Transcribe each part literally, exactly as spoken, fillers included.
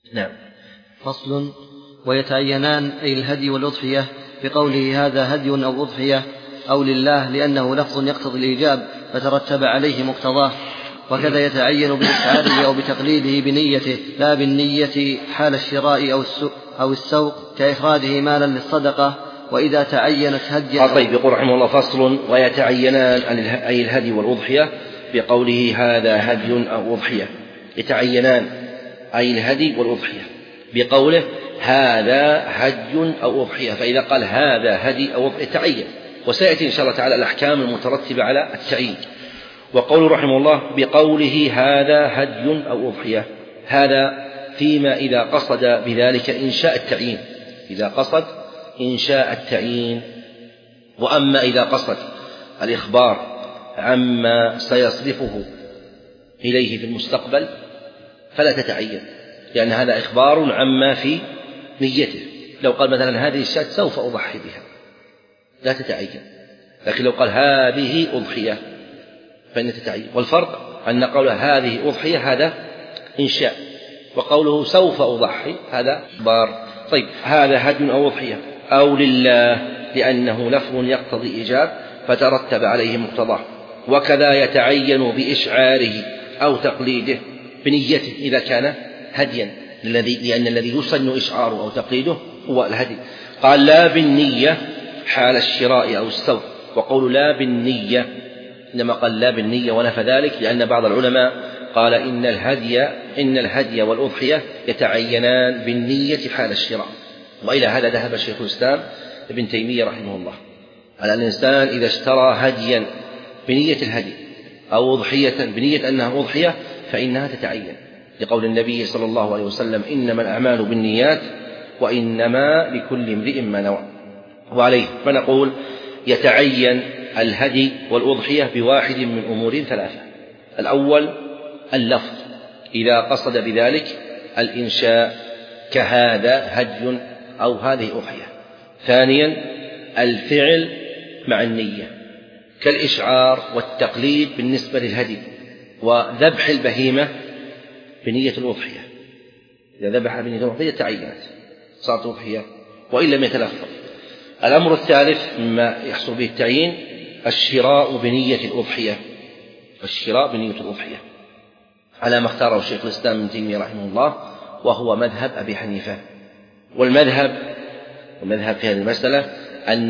نعم. فصل. ويتعينان أي الهدي والأضحية بقوله هذا هدي أو أضحية أو لله لأنه لفظ يقتضي الإيجاب فترتب عليه مقتضاه، وكذا يتعين بإشعاره أو بتقليده بنيته لا بالنية حال الشراء أو السوق كإخراجه مالا للصدقة. وإذا تعينت هديا. طيب، يقول رحمه الله فصل. ويتعينان أي الهدي والأضحية بقوله هذا هدي أو أضحية. يتعينان أي الهدي والأضحية بقوله هذا هدي أو أضحية، فإذا قال هذا هدي أو أضحية تعين، وسيأتي إن شاء الله تعالى الأحكام المترتبة على التعيين. وقول رحمه الله بقوله هذا هدي أو أضحية، هذا فيما إذا قصد بذلك إنشاء التعيين، إذا قصد إنشاء التعيين. وأما إذا قصد الإخبار عما سيصرفه إليه في المستقبل فلا تتعين، لأن هذا إخبار عما في نيته. لو قال مثلا هذه الشاة سوف أضحي بها لا تتعين، لكن لو قال هذه أضحية فإن تتعين. والفرق أن قول هذه أضحية هذا إنشاء، وقوله سوف أضحي هذا إخبار. طيب، هذا هدي أو أضحية أو لله لأنه لفظ يقتضي إيجاب فترتب عليه مقتضاه، وكذا يتعين بإشعاره أو تقليده بنيته إذا كان هديا، لأن الذي يسن إشعاره أو تقليده هو الهدي. قال لا بالنية حال الشراء أو السوق، وقول لا بالنية إنما قال لا بالنية ونفى ذلك، لأن بعض العلماء قال إن الهدي إن الهدي والأضحية يتعينان بالنية حال الشراء. وإلى هذا ذهب شيخ الإسلام ابن تيمية رحمه الله، على الإنسان إذا اشترى هديا بنية الهدي أو أضحية بنية أنها أضحية فإنها تتعين، لقول النبي صلى الله عليه وسلم إنما الأعمال بالنيات وإنما لكل امرئ ما نوى. وعليه فنقول يتعين الهدي والأضحية بواحد من أمور ثلاثة: الأول اللفظ إذا قصد بذلك الإنشاء كهذا هدي أو هذه أضحية. ثانيا الفعل مع النية كالإشعار والتقليد بالنسبة للهدي، وذبح البهيمة بنية الأضحية، إذا ذبح بنية الأضحية تعينت صارت أضحية وإن لم يتلفظ. الأمر الثالث مما يحصل به التعيين الشراء بنية الأضحية، الشراء بنية الأضحية على ما اختاره الشيخ الإسلام ابن تيمية رحمه الله، وهو مذهب أبي حنيفة. والمذهب والمذهب في هذه المسألة أن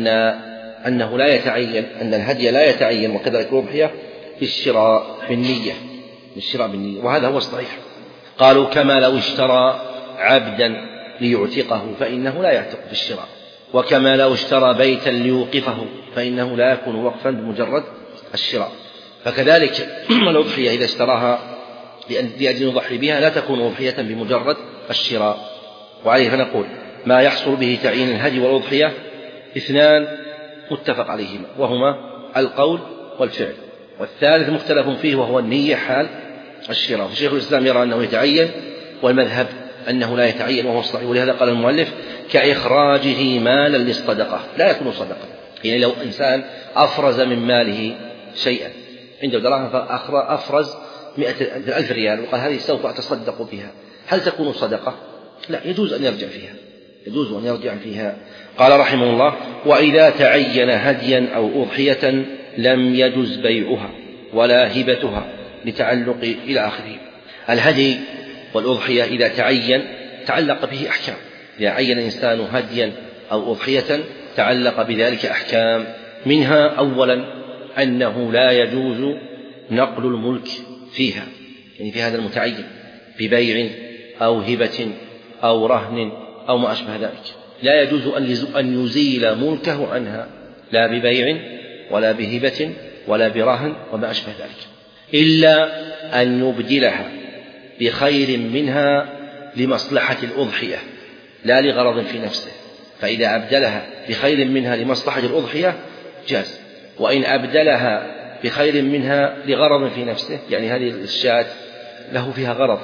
أنه لا يتعين، أن الهدي لا يتعين وكذلك الأضحية بالشراء بالنية، بالشراء بالنية، وهذا هو الصحيح. قالوا كما لو اشترى عبدا ليعتقه فإنه لا يعتق بالشراء، وكما لو اشترى بيتا ليوقفه فإنه لا يكون وقفا بمجرد الشراء. فكذلك الأضحية إذا اشتراها لأجل يضحي بها لا تكون أضحية بمجرد الشراء. وعليه فنقول ما يحصل به تعيين الهدي والأضحية اثنان متفق عليهما، وهما القول والفعل، والثالث مختلف فيه وهو النية حال الشراء. فشيخ الإسلام يرى أنه يتعين، والمذهب أنه لا يتعين وهو الصحيح. ولهذا قال المؤلف كإخراجه مالا للصدقة لا يكون صدقة، يعني لو إنسان أفرز من ماله شيئا عنده دراهم فأفرز مئة ألف ريال وقال هذه سوف أتصدق بها، هل تكون صدقة؟ لا، يجوز أن يرجع فيها، يجوز أن يرجع فيها. قال رحمه الله وإذا تعين هديا أو أضحية لم يجز بيعها ولا هبتها لتعلق إلى آخره. الهدي والأضحية إذا تعين تعلق به أحكام، إذا عين الإنسان هديا أو أضحية تعلق بذلك أحكام، منها أولا أنه لا يجوز نقل الملك فيها، يعني في هذا المتعين ببيع أو هبة أو رهن أو ما أشبه ذلك، لا يجوز أن يزيل ملكه عنها لا ببيع ولا بهبة ولا برهن وما أشبه ذلك، إلا أن يبدلها بخير منها لمصلحة الأضحية لا لغرض في نفسه، فإذا أبدلها بخير منها لمصلحة الأضحية جاز. وإن أبدلها بخير منها لغرض في نفسه، يعني هذه الشاة له فيها غرض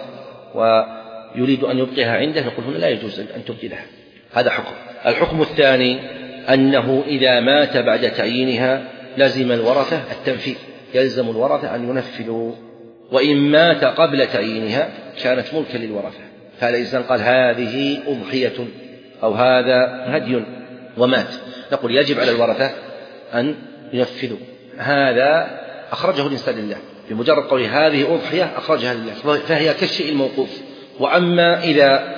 ويريد أن يبقيها عنده، نقول هنا لا يجوز أن تبدلها. هذا حكم. الحكم الثاني أنه إذا مات بعد تعيينها لزم الورثة التنفيذ، يلزم الورثة أن ينفذوا، وإن مات قبل تعيينها كانت ملكا للورثة، هذا الإنسان قال هذه أضحية أو هذا هدي ومات، نقول يجب على الورثة أن ينفذوا. هذا أخرجه الإنسان لله، بمجرد قوله هذه أضحية أخرجها لله، فهي كالشيء الموقوف. وأما إذا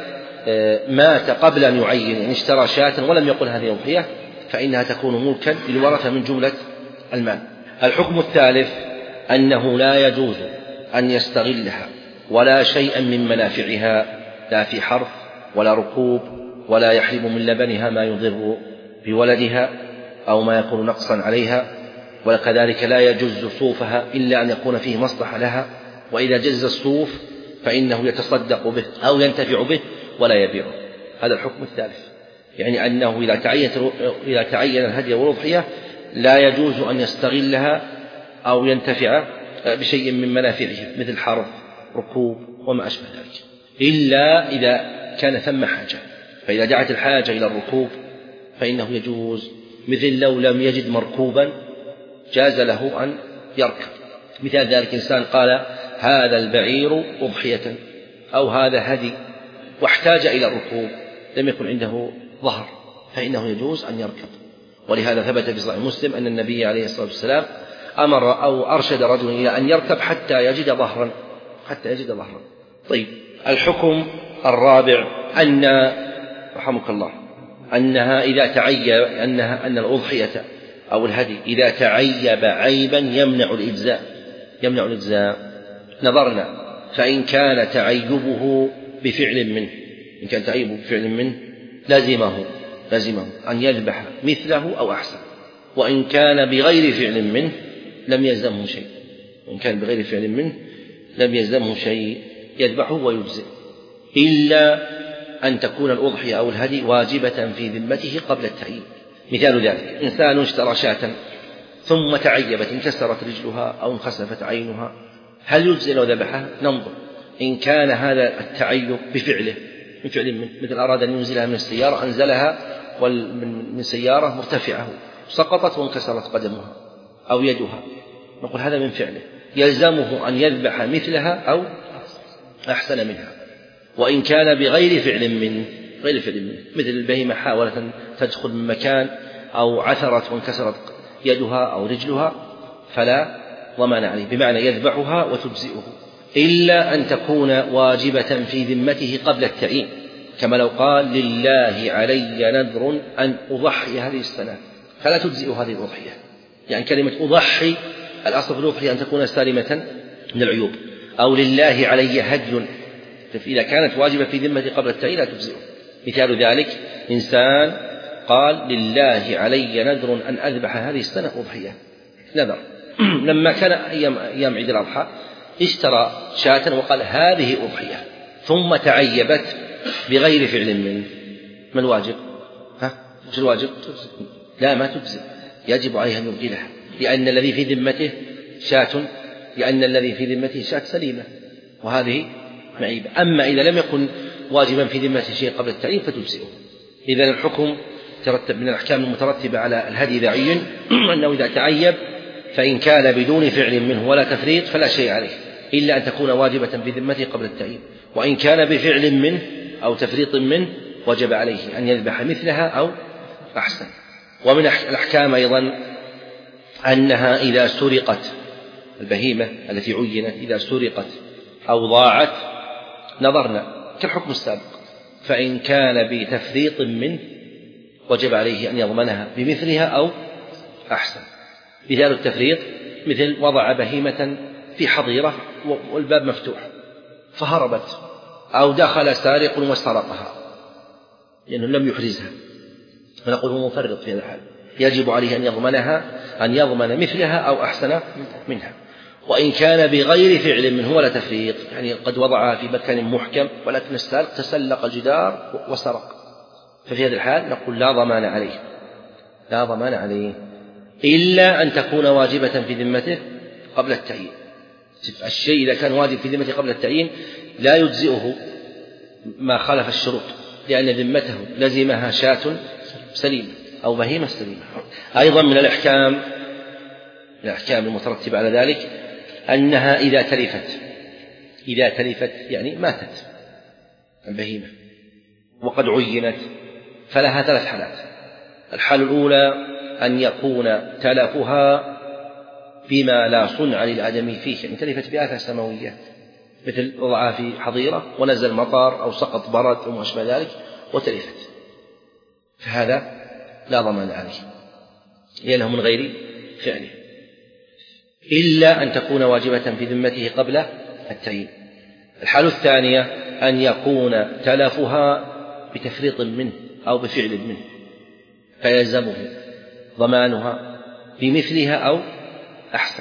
مات قبل أن يعين، يعني اشترى شاة ولم يقل هذه أضحية، فإنها تكون ملكا للورثة من جملة المال. الحكم الثالث أنه لا يجوز أن يستغلها ولا شيئا من منافعها، لا في حرث ولا ركوب، ولا يحلب من لبنها ما يضر بولدها أو ما يكون نقصا عليها، وكذلك لا يجوز صوفها إلا أن يكون فيه مصلحة لها، وإذا جز الصوف فإنه يتصدق به أو ينتفع به ولا يبيعه. هذا الحكم الثالث، يعني أنه إذا تعين إذا تعين الهدي والأضحية لا يجوز أن يستغلها أو ينتفع بشيء من منافعها مثل حرث ركوب وما أشبه ذلك، إلا إذا كان ثم حاجة. فإذا دعت الحاجة إلى الركوب فإنه يجوز، مثل لو لم يجد مركوبا جاز له أن يركب. مثال ذلك إنسان قال هذا البعير أضحية أو هذا هدي واحتاج إلى الركوب، لم يكن عنده ظهر، فإنه يجوز أن يركب. ولهذا ثبت في صحيح مسلم أن النبي عليه الصلاة والسلام أمر أو أرشد رجلا إلى أن يركب حتى يجد ظهرا حتى يجد ظهرا. طيب، الحكم الرابع أن رحمك الله أنها إذا تعيب أنها أن الأضحية أو الهدي إذا تعيب عيبا يمنع الإجزاء يمنع الإجزاء نظرنا، فإن كان تعيبه بفعل منه إن كان تعيبه بفعل منه لازمه لازمه أن يذبح مثله أو أحسن، وإن كان بغير فعل منه لم يلزمه شيء وإن كان بغير فعل منه لم يلزمه شيء يذبحه ويجزئ، إلا أن تكون الأضحية أو الهدي واجبة في ذمته قبل التعيين. مثال ذلك إنسان اشترى شاة ثم تعيبت، انكسرت رجلها أو انخسفت عينها، هل يجزئ لو ذبحها؟ ننظر. إن كان هذا التعيب بفعله من فعل منه، مثل أراد أن ينزلها من السيارة أنزلها من سيارة مرتفعة سقطت وانكسرت قدمها أو يدها، نقول هذا من فعله، يلزمه أن يذبح مثلها أو أحسن منها. وإن كان بغير فعل منه غير فعل منه مثل البهيمة حاولت أن تدخل من مكان أو عثرت وانكسرت يدها أو رجلها فلا ضمان عليه، بمعنى يذبحها وتجزئه، إلا أن تكون واجبة في ذمته قبل التعيين، كما لو قال لله علي نذر أن أضحي هذه السنة فلا تجزئ هذه الأضحية. يعني كلمة أضحي الأصل في الأضحية أن تكون سالمة من العيوب، أو لله علي هدي إذا كانت واجبة في ذمته قبل التعيين لا تجزئه. مثال ذلك إنسان قال لله علي نذر أن أذبح هذه السنة أضحية، نذر لما كان أيام, أيام عيد الأضحى اشترى شاة وقال هذه أضحية، ثم تعيبت بغير فعل منه، ما الواجب؟ ها؟ مش الواجب؟ لا، ما تجزئ، يجب عليها أن يبدلها، لأن الذي في ذمته شاة لأن الذي في ذمته شاة سليمة وهذه معيبة. أما إذا لم يكن واجبا في ذمته شيء قبل التعيين فتجزئه. إذن الحكم ترتب من الأحكام المترتبة على الهدي إذا عين أنه إذا تعيب فإن كان بدون فعل منه ولا تفريط فلا شيء عليه، إلا أن تكون واجبة في ذمته قبل التعيين، وإن كان بفعل منه أو تفريط منه وجب عليه أن يذبح مثلها أو أحسن. ومن الأحكام أيضا أنها إذا سرقت البهيمة التي عينت إذا سرقت أو ضاعت نظرنا كالحكم السابق، فإن كان بتفريط منه وجب عليه أن يضمنها بمثلها أو أحسن. مثال التفريط مثل وضع بهيمة في حظيرة والباب مفتوح فهربت، أو دخل سارق وسرقها لأنه لم يحرزها، فنقول هو مفرط في هذا الحال، يجب عليه أن يضمنها أن يضمن مثلها أو أحسن منها. وإن كان بغير فعل منه ولا تفريط، يعني قد وضعها في مكان محكم ولكن السارق تسلق الجدار وسرق، ففي هذا الحال نقول لا ضمان عليه لا ضمان عليه إلا أن تكون واجبة في ذمته قبل التعيين. الشيء إذا كان واجب في ذمته قبل التعيين لا يجزئه ما خالف الشروط، لأن ذمته لزمها شاة سليمة أو بهيمة سليمة. أيضا من الأحكام الأحكام المترتبة على ذلك أنها إذا تلفت إذا تلفت يعني ماتت البهيمة وقد عينت فلها ثلاث حالات. الحالة الأولى أن يكون تلفها بما لا صنع للآدمي فيه، يعني تلفت بآفة سماوية مثل وضعها في حظيرة ونزل مطر أو سقط برد أو ما أشبه ذلك وتلفت، فهذا لا ضمان عليه لأنه من غير فعله، إلا أن تكون واجبة في ذمته قبل التعيين. الحالة الثانية أن يكون تلفها بتفريط منه أو بفعل منه فيلزمه ضمانها بمثلها أو أحسن.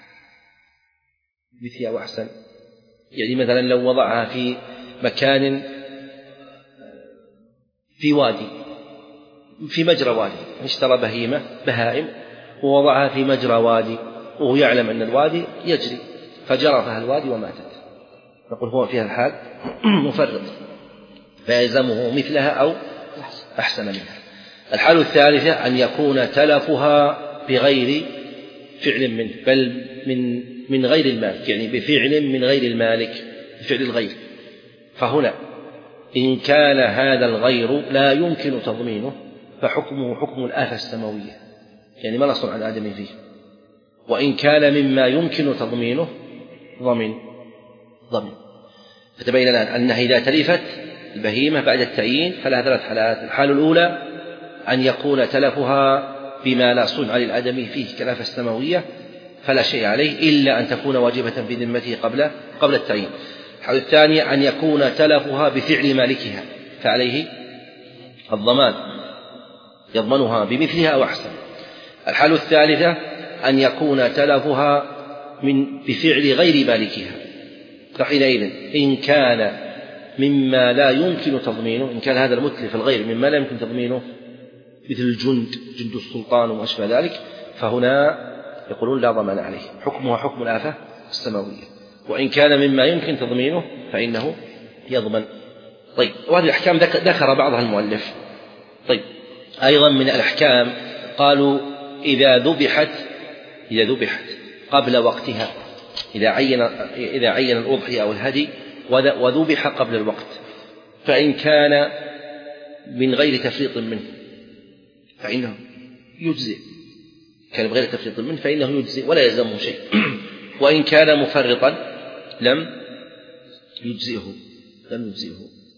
مثلها أو أحسن يعني مثلا لو وضعها في مكان في وادي في مجرى وادي، اشترى بهيمة بهائم ووضعها في مجرى وادي وهو يعلم أن الوادي يجري فجرفها الوادي وماتت، نقول هو في هذا الحال مفرط فيلزمه مثلها أو أحسن منها. الحالة الثالثة أن يكون تلفها بغير فعل منه بل من من غير المالك، يعني بفعل من غير المالك بفعل الغير، فهنا إن كان هذا الغير لا يمكن تضمينه فحكمه حكم الآفة السماوية، يعني ما لا صنع الآدمي فيه. وإن كان مما يمكن تضمينه ضمن ضمن فتبين لنا أنها إذا تلفت البهيمة بعد التعيين فلها ثلاث حالات. الحالة الأولى أن يكون تلفها بما لا صنع للآدمي فيه كالآفة السماوية فلا شيء عليه إلا أن تكون واجبة في ذمته قبل قبل التعيين. الحالة الثانية أن يكون تلفها بفعل مالكها فعليه الضمان يضمنها بمثلها أو أحسن. الحالة الثالثة أن يكون تلفها من بفعل غير مالكها، فحينئذ إن كان مما لا يمكن تضمينه، إن كان هذا المتلف الغير مما لا يمكن تضمينه مثل الجند جند السلطان وما أشبه ذلك فهنا يقولون لا ضمان عليه، حكمها حكم الآفة السماوية. وإن كان مما يمكن تضمينه فإنه يضمن. طيب، وهذه الأحكام ذكر بعضها المؤلف. طيب، أيضا من الأحكام قالوا إذا ذبحت إذا ذبحت قبل وقتها، إذا عين إذا عين الأضحية أو الهدي وذبح قبل الوقت فإن كان من غير تفريط منه فإنه يجزئ، كان بغير تفريط منه فإنه يجزئ ولا يلزمه شيء، وإن كان مفرطا لم يجزئه لم يجزئه.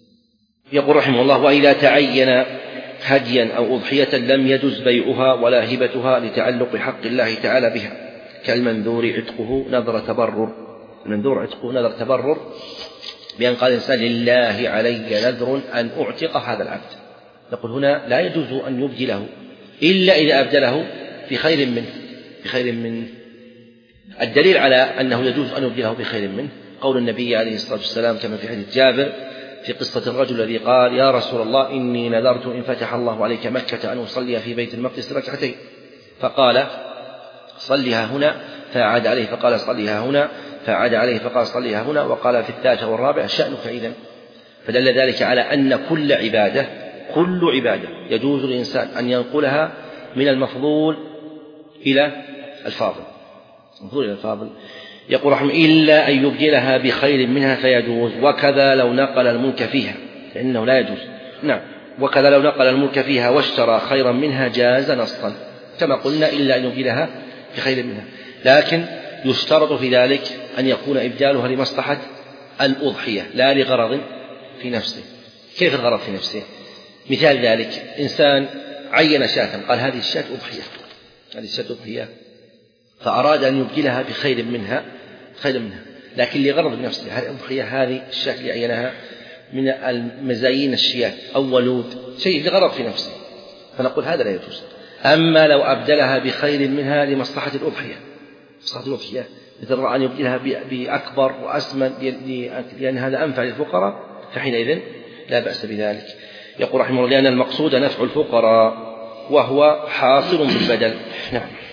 يقول رحمه الله: وإذا تعين هديا أو أضحية لم يجز بيعها ولا هبتها لتعلق حق الله تعالى بها، كالمنذور عتقه نذر تبرر. المنذور عتقه نذر تبرر بأن قال الإنسان: لله علي نذر أن أعتق هذا العبد. نقول هنا لا يجوز أن يبدله إلا إذا أبدله بخير منه بخير منه. الدليل على أنه يجوز أن يبدله بخير منه قول النبي عليه الصلاة والسلام كما في حديث جابر في قصة الرجل الذي قال: يا رسول الله إني نذرت إن فتح الله عليك مكة أن أصلي في بيت المقدس ركعتين، فقال: صليها هنا، فأعاد عليه فقال: صليها هنا، فأعاد عليه فقال: صليها هنا، وقال في الثالث والرابع: شأنك إذن. فدل ذلك على أن كل عبادة كل عبادة يجوز للإنسان أن ينقلها من المفضول إلى الفاضل المفضول إلى الفاضل. يقول رحمه: إلا أن يبدلها بخير منها فيجوز، وكذا لو نقل الملك فيها فإنه لا يجوز. نعم، وكذا لو نقل الملك فيها واشترى خيرا منها جاز نصا، كما قلنا إلا أن يبدلها بخير منها، لكن يشترط في ذلك أن يكون إبدالها لمصلحة الأضحية لا لغرض في نفسه. كيف الغرض في نفسه؟ مثال ذلك: إنسان عين شاة قال: هذه الشاة أضحية هذه الشاة أضحية فأراد أن يبدلها بخير منها خير منها لكن لغرض نفسه. هذه الأضحية هذه الشاة اللي عينها من المزايين الشياه أو ولود شيء لغرض في نفسه، فنقول هذا لا يجوز. أما لو أبدلها بخير منها لمصلحة الأضحية مصلحة الأضحية مثل رأى أن يبدلها بأكبر وأسمن لأن هذا أنفع للفقراء فحينئذ لا بأس بذلك. يقول رحمه الله: لأن المقصود نفع الفقراء وهو حاصل بالبدل. نعم.